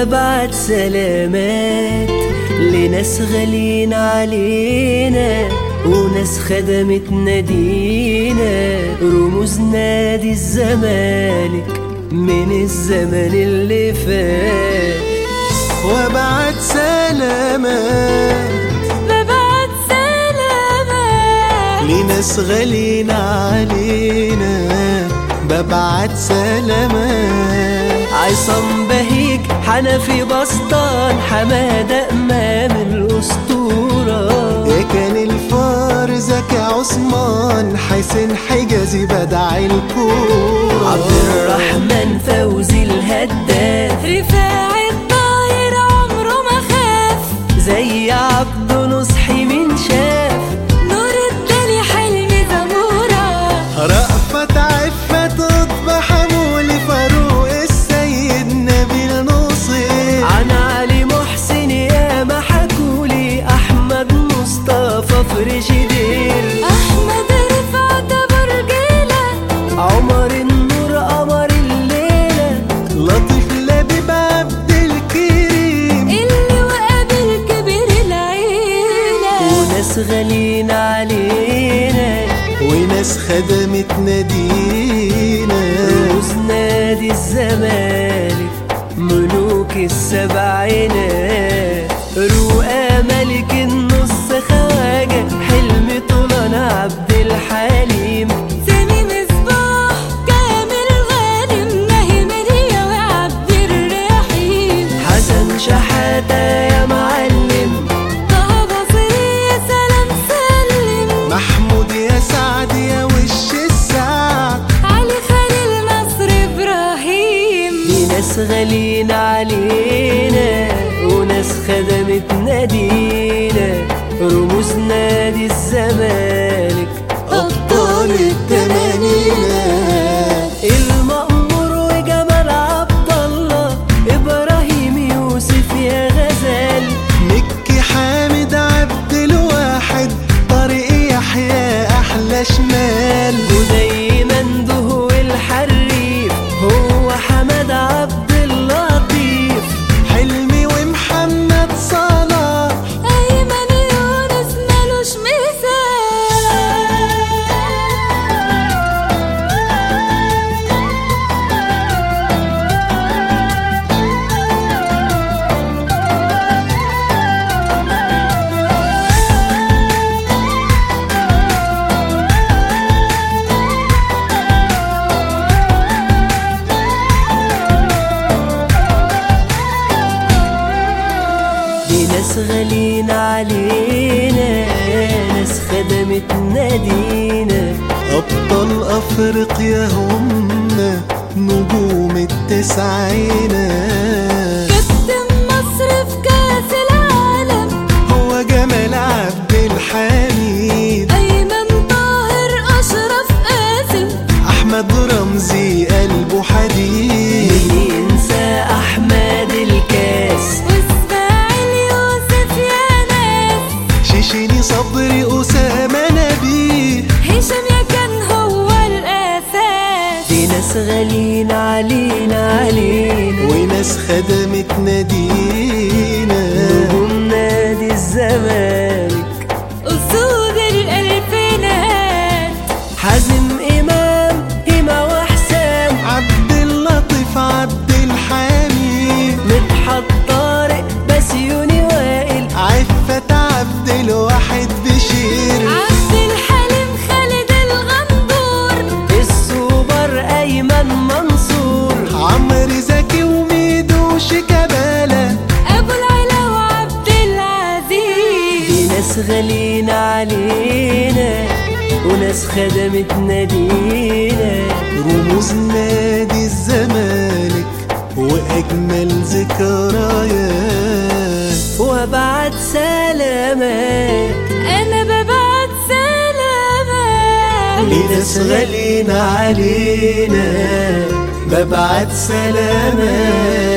ببعت سلامات لناس غالين علينا وناس خدمت نادينا، رموز نادي الزمالك من الزمن اللي فات. وبعت سلامات لناس غالين علينا، ببعت سلامات. عصام بهيج، حنفي بسطان، حمادة إمام الأسطورة، يا كان الفار زكي عثمان، حسين حجازي بدع الكورة، عبد الرحمن فوزي الهداف، رفاعي الطاهر عمره ما خاف، زي عبده نصحي من شاف، نور الدالي حلمي زمورة، رأفت عفت قطب حمولي، فاروق السيد نبيل نصير، عن علي محسن ياما حكولي، أحمد مصطفى فريشيدير، أحمد رفعت أبو رجيلة، عمر النور قمر الليلة، لطيف لبيب عبد الكريم، اللي وقابل كبير العيلة، وناس غالين علينا وناس خدمت نادينا، رموز نادي الزمالك ملوك السبعينات، رؤى ملك النص خواجة، حلمي طولان عبد الحليم، سامي مصباح كامل غانم، ناهي مريا وعبد الرحيم، حسن شحاتة يا معلم، طه بصري يا سلام سلم، محمود يا سعد يا وش السعد، علي خليل نصر إبراهيم، دي ناس غالين علينا وناس خدمت نادينا، رموز نادي الزمالك أبطال التمانينات، المأمور وجمال عبد الله، إبراهيم يوسف يا غزال، مكي حامد عبد الواحد، طارق يحيى أحلى شمال، ودايما دهو الحريف هو حمد عبد اللطيف، حلمي ومحمد صلاح، أيمن يونس مالوش مثال، دي ناس غالين علينا ناس خدمت نادينا، أبطال أفريقيا هم نجوم التسعينات، كابتن مصر في كأس العالم، هو جمال عبد الحميد، أيمن طاهر أشرف قاسم، أحمد رمزي قلبه حديد، مين ينسى أحمد الكاس، وإسماعيل يوسف يا ناس، شيشيني صبري أسامة نبيه، هشام يا كان هو الأساس، دي ناس غالين علينا وناس خدمت نادينا، نجوم نادي الزمالك أسود الألفينات، حازم إمام هما وحسام، عبد اللطيف عبد الحميد، مدحت طارق بسيوني وائل، عفت عبد الواحد بشير، عبد الحليم خالد الغندور، السوبر أيمن منصور، عمرو زكي وميدو شيكابالا، أبو العلا وعبد دي العزيز، ناس غالين علينا وناس خدمت نادينا، رموز نادي الزمالك وأجمل ذكريات، وبعت سلامات أنا ببعت سلامات لناس غالين علينا، ببعت سلامات.